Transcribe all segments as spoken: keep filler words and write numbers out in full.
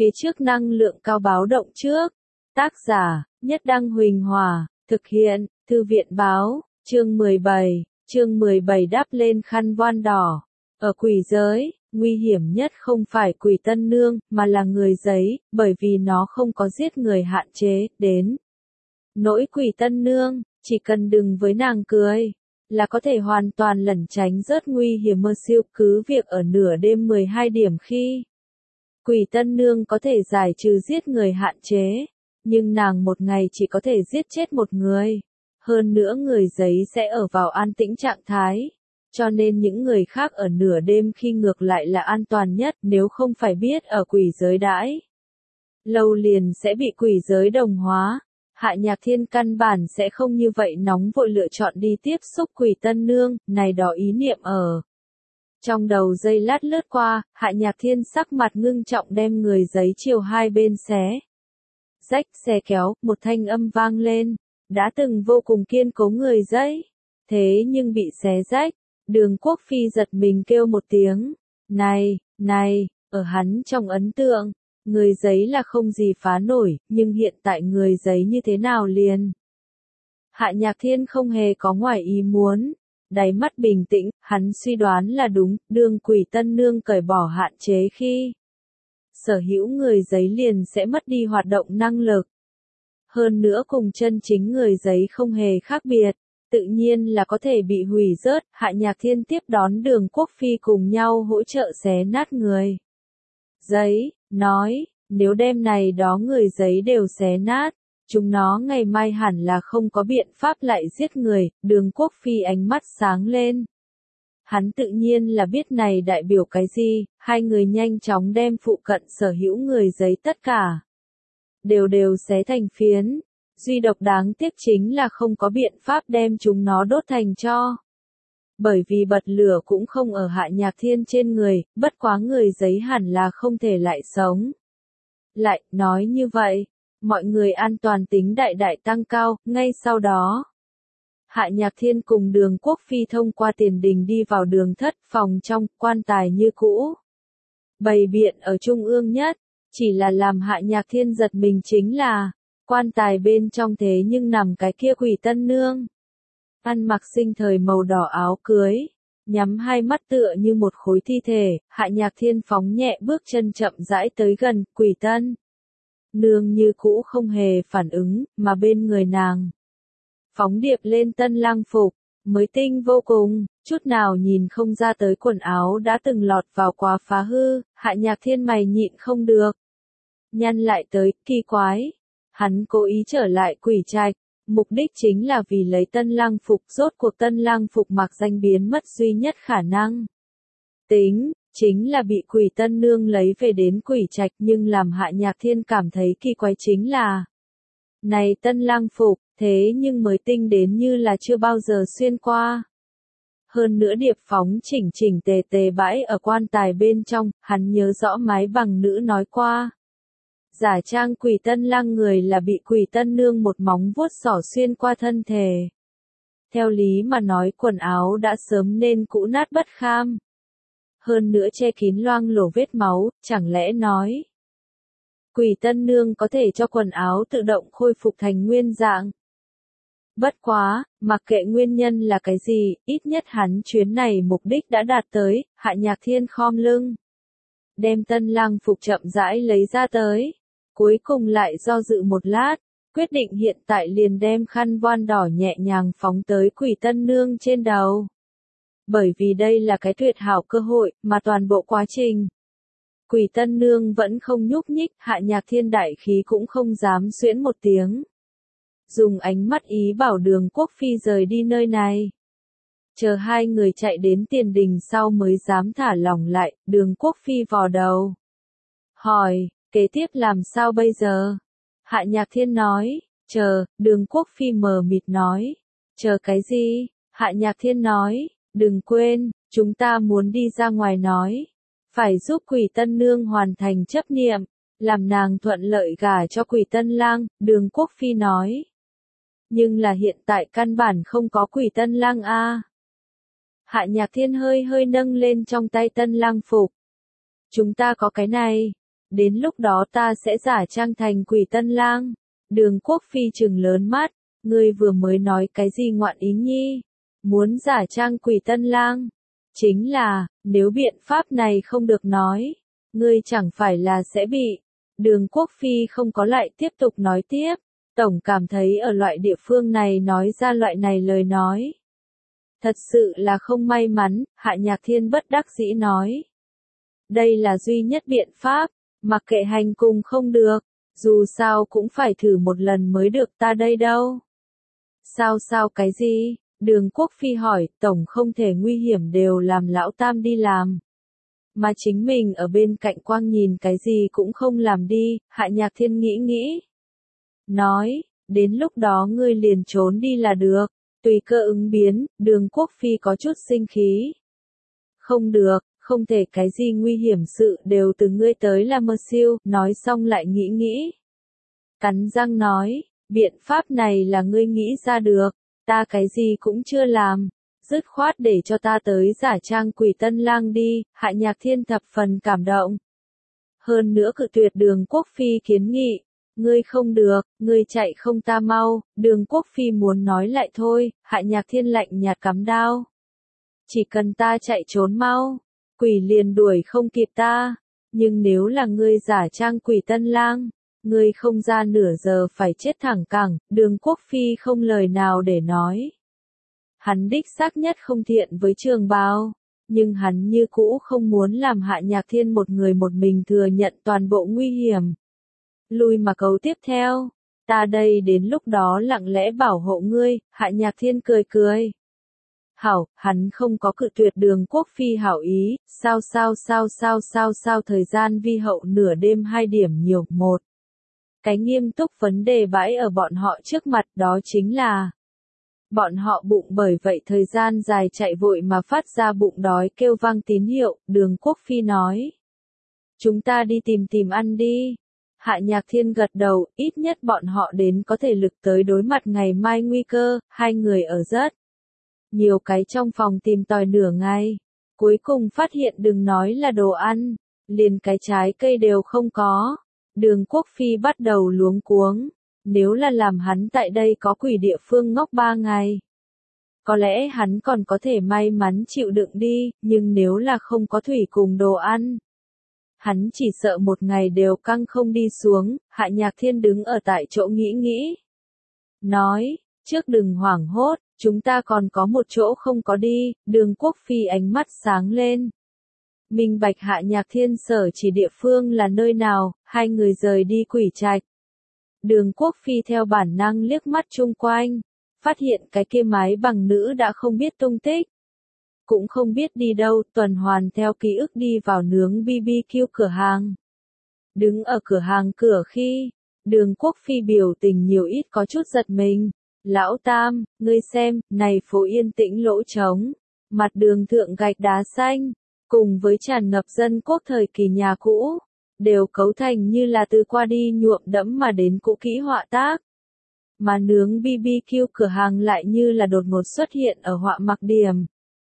phía trước năng lượng cao báo động trước. Tác giả, Nhất Đăng Huỳnh Hòa, thực hiện, Thư viện báo, chương mười bảy, chương mười bảy đắp lên khăn voan đỏ. Ở quỷ giới, nguy hiểm nhất không phải quỷ tân nương, mà là người giấy, bởi vì nó không có giết người hạn chế, đến. Nỗi quỷ tân nương, chỉ cần đừng với nàng cười, là có thể hoàn toàn lẩn tránh rớt nguy hiểm mơ siêu cứ việc ở nửa đêm mười hai điểm khi. Quỷ tân nương có thể giải trừ giết người hạn chế, nhưng nàng một ngày chỉ có thể giết chết một người. Hơn nữa người giấy sẽ ở vào an tĩnh trạng thái, cho nên những người khác ở nửa đêm khi ngược lại là an toàn nhất nếu không phải biết ở quỷ giới đãi. Lâu liền sẽ bị quỷ giới đồng hóa. Hạ Nhạc Thiên căn bản sẽ không như vậy nóng vội lựa chọn đi tiếp xúc quỷ tân nương, này đó ý niệm ở. Trong đầu giây lát lướt qua, Hạ Nhạc Thiên sắc mặt ngưng trọng đem người giấy chiều hai bên xé. Rách xe kéo, một thanh âm vang lên, đã từng vô cùng kiên cố người giấy. Thế nhưng bị xé rách, Đường Quốc Phi giật mình kêu một tiếng. Này, này, ở hắn trong ấn tượng. Người giấy là không gì phá nổi, nhưng hiện tại người giấy như thế nào liền? Hạ Nhạc Thiên không hề có ngoài ý muốn. Đáy mắt bình tĩnh, hắn suy đoán là đúng, đường quỷ tân nương cởi bỏ hạn chế khi sở hữu người giấy liền sẽ mất đi hoạt động năng lực. Hơn nữa cùng chân chính người giấy không hề khác biệt, tự nhiên là có thể bị hủy rớt. Hạ Nhạc Thiên tiếp đón Đường Quốc Phi cùng nhau hỗ trợ xé nát người giấy, nói, nếu đem này đó người giấy đều xé nát, chúng nó ngày mai hẳn là không có biện pháp lại giết người. Đường Quốc Phi ánh mắt sáng lên. Hắn tự nhiên là biết này đại biểu cái gì, hai người nhanh chóng đem phụ cận sở hữu người giấy tất cả. Đều đều xé thành phiến, duy độc đáng tiếc chính là không có biện pháp đem chúng nó đốt thành tro. Bởi vì bật lửa cũng không ở Hạ Nhạc Thiên trên người, bất quá người giấy hẳn là không thể lại sống. Lại, nói như vậy, mọi người an toàn tính đại đại tăng cao, ngay sau đó. Hạ Nhạc Thiên cùng Đường Quốc Phi thông qua tiền đình đi vào đường thất phòng trong, quan tài như cũ. Bày biện ở trung ương nhất, chỉ là làm Hạ Nhạc Thiên giật mình chính là, quan tài bên trong thế nhưng nằm cái kia quỷ tân nương. Ăn mặc sinh thời màu đỏ áo cưới, nhắm hai mắt tựa như một khối thi thể. Hạ Nhạc Thiên phóng nhẹ bước chân chậm rãi tới gần, quỷ tân nương như cũ không hề phản ứng, mà bên người nàng phóng điệp lên tân lang phục, mới tinh vô cùng, chút nào nhìn không ra tới quần áo đã từng lọt vào quá phá hư. Hạ Nhạc Thiên mày nhịn không được, nhăn lại tới, kỳ quái, hắn cố ý trở lại quỷ trạch, mục đích chính là vì lấy tân lang phục. Rốt cuộc tân lang phục mặc danh biến mất duy nhất khả năng tính, chính là bị quỷ tân nương lấy về đến quỷ trạch. Nhưng làm Hạ Nhạc Thiên cảm thấy kỳ quái chính là, này tân lang phục, thế nhưng mới tinh đến như là chưa bao giờ xuyên qua. Hơn nữa điệp phóng chỉnh chỉnh tề tề bãi ở quan tài bên trong, hắn nhớ rõ mái bằng nữ nói qua. Giả trang quỷ tân lang người là bị quỷ tân nương một móng vuốt xỏ xuyên qua thân thể. Theo lý mà nói quần áo đã sớm nên cũ nát bất kham. Hơn nữa che kín loang lổ vết máu, chẳng lẽ nói quỷ tân nương có thể cho quần áo tự động khôi phục thành nguyên dạng. Bất quá, mặc kệ nguyên nhân là cái gì, ít nhất hắn chuyến này mục đích đã đạt tới. Hạ Nhạc Thiên khom lưng, đem tân lang phục chậm rãi lấy ra tới. Cuối cùng lại do dự một lát, quyết định hiện tại liền đem khăn voan đỏ nhẹ nhàng phóng tới quỷ tân nương trên đầu. Bởi vì đây là cái tuyệt hảo cơ hội, mà toàn bộ quá trình quỷ tân nương vẫn không nhúc nhích. Hạ Nhạc Thiên đại khí cũng không dám xuyễn một tiếng, dùng ánh mắt ý bảo Đường Quốc Phi rời đi nơi này. Chờ hai người chạy đến tiền đình sau mới dám thả lỏng lại. Đường Quốc Phi vò đầu, hỏi, kế tiếp làm sao bây giờ? Hạ Nhạc Thiên nói, chờ. Đường Quốc Phi mờ mịt nói, chờ cái gì? Hạ Nhạc Thiên nói, đừng quên, chúng ta muốn đi ra ngoài nói, phải giúp quỷ tân nương hoàn thành chấp niệm, làm nàng thuận lợi gả cho quỷ tân lang. Đường Quốc Phi nói, nhưng là hiện tại căn bản không có quỷ tân lang a. Hạ Nhạc Thiên hơi hơi nâng lên trong tay tân lang phục. Chúng ta có cái này. đến lúc đó ta sẽ giả trang thành Quỷ Tân Lang. Đường Quốc Phi trừng lớn mắt, ngươi vừa mới nói cái gì ngoạn ý nhi? Muốn giả trang Quỷ Tân Lang? Chính là, nếu biện pháp này không được nói, ngươi chẳng phải là sẽ bị. Đường Quốc Phi không có lại tiếp tục nói tiếp, tổng cảm thấy ở loại địa phương này nói ra loại này lời nói. Thật sự là không may mắn, Hạ Nhạc Thiên bất đắc dĩ nói. Đây là duy nhất biện pháp, mặc kệ hành cùng không được, dù sao cũng phải thử một lần mới được ta đây đâu. Sao sao cái gì? Đường Quốc Phi hỏi, tổng không thể nguy hiểm đều làm lão tam đi làm. Mà chính mình ở bên cạnh quang nhìn cái gì cũng không làm đi, Hạ Nhạc Thiên nghĩ nghĩ. Nói, đến lúc đó ngươi liền trốn đi là được, tùy cơ ứng biến, Đường Quốc Phi có chút sinh khí. Không được, không thể cái gì nguy hiểm sự đều từ ngươi tới là mơ siêu, nói xong lại nghĩ nghĩ. Cắn răng nói, biện pháp này là ngươi nghĩ ra được, ta cái gì cũng chưa làm, dứt khoát để cho ta tới giả trang Quỷ Tân Lang đi, Hạ Nhạc Thiên thập phần cảm động. Hơn nữa cự tuyệt Đường Quốc Phi kiến nghị, ngươi không được, ngươi chạy không ta mau, Đường Quốc Phi muốn nói lại thôi, Hạ Nhạc Thiên lạnh nhạt cắm đao. Chỉ cần ta chạy trốn mau, quỷ liền đuổi không kịp ta, nhưng nếu là ngươi giả trang Quỷ Tân Lang, ngươi không ra nửa giờ phải chết thẳng cẳng, Đường Quốc Phi không lời nào để nói. Hắn đích xác nhất không thiện với Trường Bào, nhưng hắn như cũ không muốn làm Hạ Nhạc Thiên một người một mình thừa nhận toàn bộ nguy hiểm. Lui mà câu tiếp theo, ta đây đến lúc đó lặng lẽ bảo hộ ngươi, Hạ Nhạc Thiên cười cười. Hảo, hắn không có cự tuyệt Đường Quốc Phi hảo ý, sao sao sao sao sao sao thời gian vi hậu nửa đêm hai điểm nhiều, một. Cái nghiêm túc vấn đề bãi ở bọn họ trước mặt đó chính là bọn họ bụng bởi vậy thời gian dài chạy vội mà phát ra bụng đói kêu vang tín hiệu, Đường Quốc Phi nói. Chúng ta đi tìm tìm ăn đi. Hạ Nhạc Thiên gật đầu, ít nhất bọn họ đến có thể lực tới đối mặt ngày mai nguy cơ, hai người ở rất nhiều cái trong phòng tìm tòi nửa ngày. Cuối cùng phát hiện đừng nói là đồ ăn, liền cái trái cây đều không có. Đường Quốc Phi bắt đầu luống cuống. Nếu là làm hắn tại đây có quỷ địa phương ngốc ba ngày, có lẽ hắn còn có thể may mắn chịu đựng đi, nhưng nếu là không có thủy cùng đồ ăn, hắn chỉ sợ một ngày đều căng không đi xuống. Hạ Nhạc Thiên đứng ở tại chỗ nghĩ nghĩ. Nói, trước đừng hoảng hốt, chúng ta còn có một chỗ không có đi, Đường Quốc Phi ánh mắt sáng lên. Minh bạch Hạ Nhạc Thiên sở chỉ địa phương là nơi nào, hai người rời đi Quỷ Trạch. Đường Quốc Phi theo bản năng liếc mắt chung quanh, phát hiện cái kia mái bằng nữ đã không biết tung tích. Cũng không biết đi đâu, tuần hoàn theo ký ức đi vào nướng bê bê kiu cửa hàng. Đứng ở cửa hàng cửa khi, Đường Quốc Phi biểu tình nhiều ít có chút giật mình. Lão Tam, ngươi xem, này phố yên tĩnh lỗ trống, mặt đường thượng gạch đá xanh, cùng với tràn ngập dân quốc thời kỳ nhà cũ, đều cấu thành như là từ qua đi nhuộm đẫm mà đến cũ kỹ họa tác. Mà nướng bê bê kiu cửa hàng lại như là đột ngột xuất hiện ở họa mặc điểm.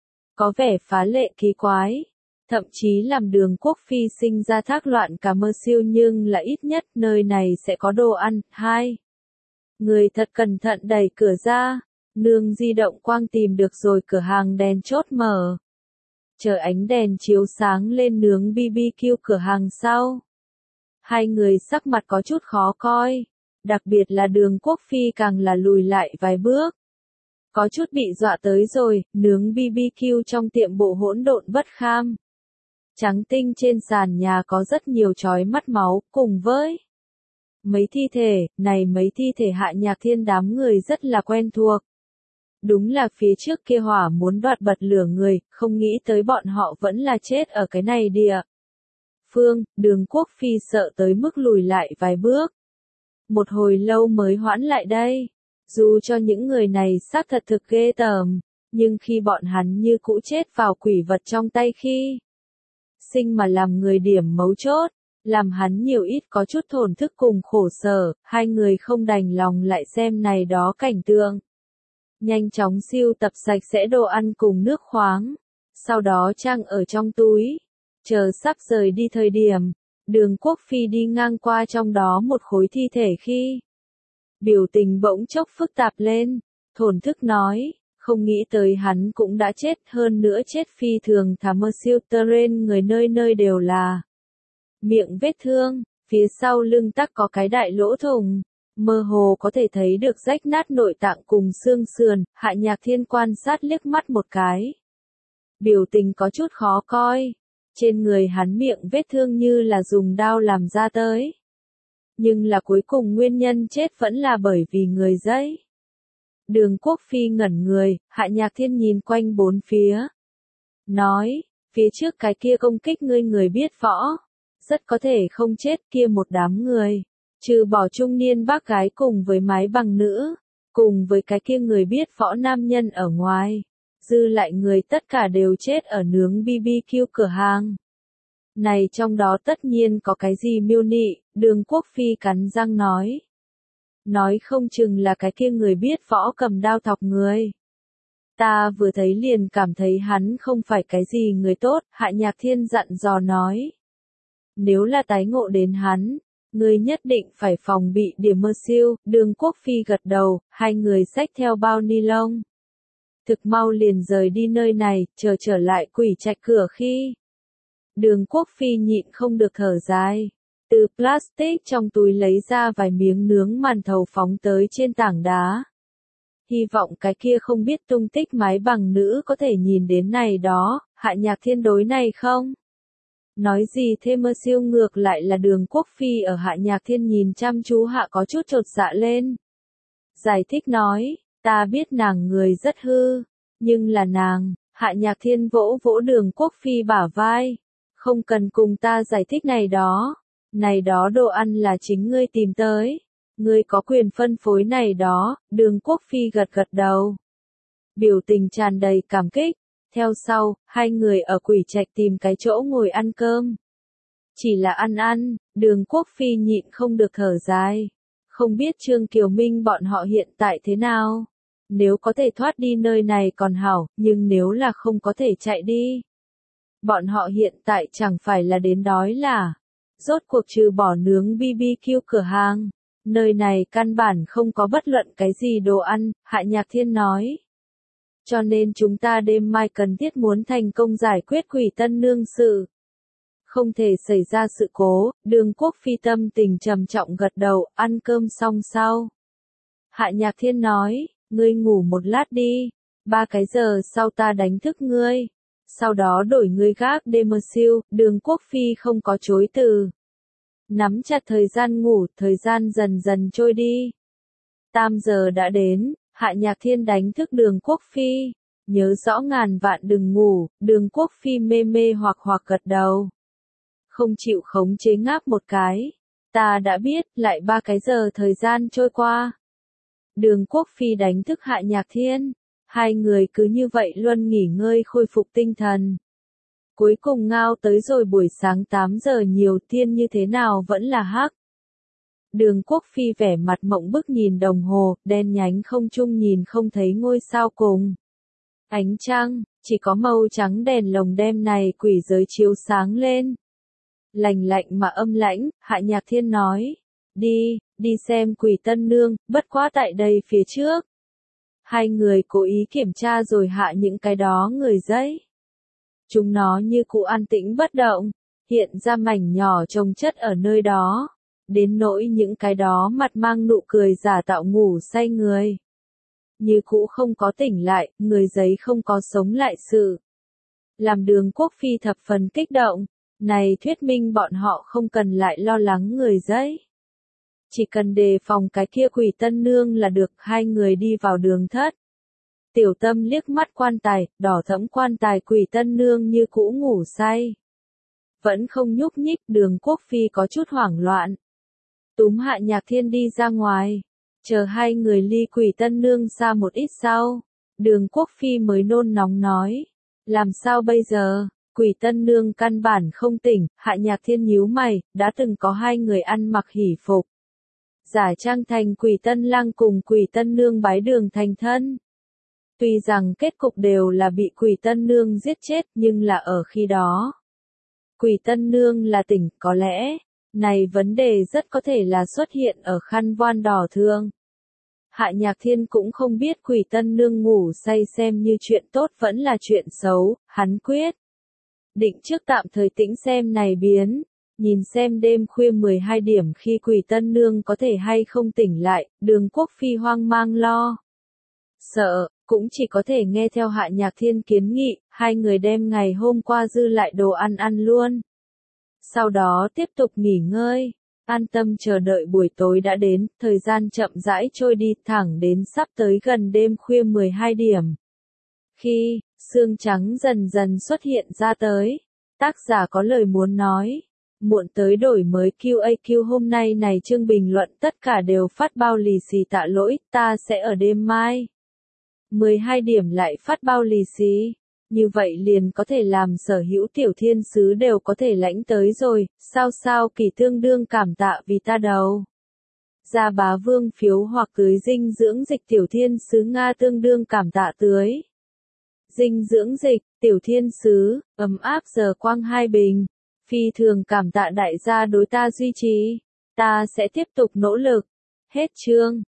Có vẻ phá lệ kỳ quái, thậm chí làm Đường Quốc Phi sinh ra thác loạn cả mơ siêu, nhưng là ít nhất nơi này sẽ có đồ ăn. Hai. Người thật cẩn thận đẩy cửa ra, nương di động quang tìm được rồi cửa hàng đèn chốt mở. Chờ ánh đèn chiếu sáng lên nướng bê bê kiu cửa hàng sau. Hai người sắc mặt có chút khó coi, đặc biệt là Đường Quốc Phi càng là lùi lại vài bước. Có chút bị dọa tới rồi, nướng bê bê kiu trong tiệm bộ hỗn độn bất kham. Trắng tinh trên sàn nhà có rất nhiều chói mắt máu, cùng với mấy thi thể, này mấy thi thể Hạ Nhạc Thiên đám người rất là quen thuộc. Đúng là phía trước kia hỏa muốn đoạt bật lửa người, không nghĩ tới bọn họ vẫn là chết ở cái này địa phương. Đường Quốc Phi sợ tới mức lùi lại vài bước. Một hồi lâu mới hoãn lại đây. Dù cho những người này xác thật thực ghê tởm, nhưng khi bọn hắn như cũ chết vào quỷ vật trong tay khi sinh mà làm người điểm mấu chốt, làm hắn nhiều ít có chút thổn thức cùng khổ sở, hai người không đành lòng lại xem này đó cảnh tượng. Nhanh chóng siêu tập sạch sẽ đồ ăn cùng nước khoáng, sau đó trang ở trong túi, chờ sắp rời đi thời điểm, Đường Quốc Phi đi ngang qua trong đó một khối thi thể khi biểu tình bỗng chốc phức tạp lên, thổn thức nói, không nghĩ tới hắn cũng đã chết, hơn nữa chết phi thường thảm siêu terrain, người nơi nơi đều là miệng vết thương, phía sau lưng tắc có cái đại lỗ thủng, mơ hồ có thể thấy được rách nát nội tạng cùng xương sườn. Hạ Nhạc Thiên quan sát liếc mắt một cái, biểu tình có chút khó coi, trên người hắn miệng vết thương như là dùng đao làm ra tới. Nhưng là cuối cùng nguyên nhân chết vẫn là bởi vì người dẫy. Đường Quốc Phi ngẩn người, Hạ Nhạc Thiên nhìn quanh bốn phía. Nói, phía trước cái kia công kích ngươi người biết võ. Rất có thể không chết, kia một đám người. Trừ bỏ trung niên bác gái cùng với mái bằng nữ. Cùng với cái kia người biết võ nam nhân ở ngoài. Dư lại người tất cả đều chết ở nướng bê bê kiu cửa hàng. Này trong đó tất nhiên có cái gì miêu nị, Đường Quốc Phi cắn răng nói. Nói không chừng là cái kia người biết võ cầm đao thọc người. Ta vừa thấy liền cảm thấy hắn không phải cái gì người tốt, Hạ Nhạc Thiên dặn dò nói. Nếu là tái ngộ đến hắn, ngươi nhất định phải phòng bị điểm mơ siêu. Đường Quốc Phi gật đầu, hai người xách theo bao ni lông. Thực mau liền rời đi nơi này, chờ trở lại Quỷ Trạch cửa khi. Đường Quốc Phi nhịn không được thở dài. Từ plastic trong túi lấy ra vài miếng nướng màn thầu phóng tới trên tảng đá. Hy vọng cái kia không biết tung tích mái bằng nữ có thể nhìn đến này đó, Hạ Nhạc Thiên đối này không? Nói gì thêm mơ siêu ngược lại là Đường Quốc Phi ở Hạ Nhạc Thiên nhìn chăm chú hạ có chút chột dạ lên. Giải thích nói, ta biết nàng người rất hư, nhưng là nàng, Hạ Nhạc Thiên vỗ vỗ Đường Quốc Phi bả vai. Không cần cùng ta giải thích này đó. Này đó đồ ăn là chính ngươi tìm tới. Ngươi có quyền phân phối này đó. Đường Quốc Phi gật gật đầu. Biểu tình tràn đầy cảm kích. Theo sau, hai người ở Quỷ Trạch tìm cái chỗ ngồi ăn cơm. Chỉ là ăn ăn, Đường Quốc Phi nhịn không được thở dài. Không biết Trương Kiều Minh bọn họ hiện tại thế nào. Nếu có thể thoát đi nơi này còn hảo, nhưng nếu là không có thể chạy đi. Bọn họ hiện tại chẳng phải là đến đói là. Rốt cuộc trừ bỏ nướng bê bê kiu cửa hàng. Nơi này căn bản không có bất luận cái gì đồ ăn, Hạ Nhạc Thiên nói. Cho nên chúng ta đêm mai cần thiết muốn thành công giải quyết Quỷ Tân Nương sự. Không thể xảy ra sự cố, Đường Quốc Phi tâm tình trầm trọng gật đầu, ăn cơm xong sau. Hạ Nhạc Thiên nói, ngươi ngủ một lát đi, ba cái giờ sau ta đánh thức ngươi. Sau đó đổi ngươi gác đêm mơ siêu, Đường Quốc Phi không có chối từ. Nắm chặt thời gian ngủ, thời gian dần dần trôi đi. Tam giờ đã đến, Hạ Nhạc Thiên đánh thức Đường Quốc Phi. Nhớ rõ ngàn vạn đừng ngủ, Đường Quốc Phi mê mê hoặc hoặc gật đầu. Không chịu khống chế ngáp một cái. Ta đã biết, lại ba cái giờ thời gian trôi qua. Đường Quốc Phi đánh thức Hạ Nhạc Thiên. Hai người cứ như vậy luôn nghỉ ngơi khôi phục tinh thần. Cuối cùng ngao tới rồi buổi sáng tám giờ nhiều, thiên như thế nào vẫn là hắc. Đường Quốc Phi vẻ mặt mộng bức nhìn đồng hồ, đen nhánh không trung nhìn không thấy ngôi sao cùng. Ánh trăng, chỉ có màu trắng đèn lồng đem này quỷ giới chiếu sáng lên. Lạnh lạnh mà âm lãnh, Hạ Nhạc Thiên nói. Đi, đi xem Quỷ Tân Nương, bất quá tại đây phía trước. Hai người cố ý kiểm tra rồi hạ những cái đó người dẫy. Chúng nó như cụ an tĩnh bất động, hiện ra mảnh nhỏ trông chất ở nơi đó. Đến nỗi những cái đó mặt mang nụ cười giả tạo ngủ say người. Như cũ không có tỉnh lại, người giấy không có sống lại sự. Làm Đường Quốc Phi thập phần kích động, này thuyết minh bọn họ không cần lại lo lắng người giấy. Chỉ cần đề phòng cái kia Quỷ Tân Nương là được. Hai người đi vào đường thất. Tiểu Tâm liếc mắt quan tài, đỏ thẫm quan tài Quỷ Tân Nương như cũ ngủ say. Vẫn không nhúc nhích, Đường Quốc Phi có chút hoảng loạn. Túm Hạ Nhạc Thiên đi ra ngoài. Chờ hai người ly Quỷ Tân Nương xa một ít sau. Đường Quốc Phi mới nôn nóng nói. Làm sao bây giờ? Quỷ Tân Nương căn bản không tỉnh. Hạ Nhạc Thiên nhíu mày, đã từng có hai người ăn mặc hỉ phục. Giả trang thành Quỷ Tân Lang cùng Quỷ Tân Nương bái đường thành thân. Tuy rằng kết cục đều là bị Quỷ Tân Nương giết chết, nhưng là ở khi đó. Quỷ Tân Nương là tỉnh, có lẽ, này vấn đề rất có thể là xuất hiện ở khăn voan đỏ thường. Hạ Nhạc Thiên cũng không biết Quỷ Tân Nương ngủ say xem như chuyện tốt vẫn là chuyện xấu, hắn quyết định trước tạm thời tĩnh xem này biến, nhìn xem đêm khuya mười hai điểm khi Quỷ Tân Nương có thể hay không tỉnh lại, Đường Quốc Phi hoang mang lo sợ, cũng chỉ có thể nghe theo Hạ Nhạc Thiên kiến nghị, hai người đem ngày hôm qua dư lại đồ ăn ăn luôn. Sau đó tiếp tục nghỉ ngơi, an tâm chờ đợi buổi tối đã đến, thời gian chậm rãi trôi đi thẳng đến sắp tới gần đêm khuya mười hai điểm. Khi, sương trắng dần dần xuất hiện ra tới, tác giả có lời muốn nói. Muộn tới đổi mới quy a quy hôm nay này chương bình luận tất cả đều phát bao lì xì tạ lỗi, ta sẽ ở đêm mai mười hai điểm lại phát bao lì xì. Như vậy liền có thể làm sở hữu tiểu thiên sứ đều có thể lãnh tới rồi, sao sao Kỳ tương đương cảm tạ vì ta đầu. Gia Bá Vương phiếu hoặc tưới dinh dưỡng dịch tiểu thiên sứ Nga tương đương cảm tạ tưới. Dinh dưỡng dịch, tiểu thiên sứ, ấm áp giờ quang hai bình. Phi thường cảm tạ đại gia đối ta duy trì. Ta sẽ tiếp tục nỗ lực. Hết chương.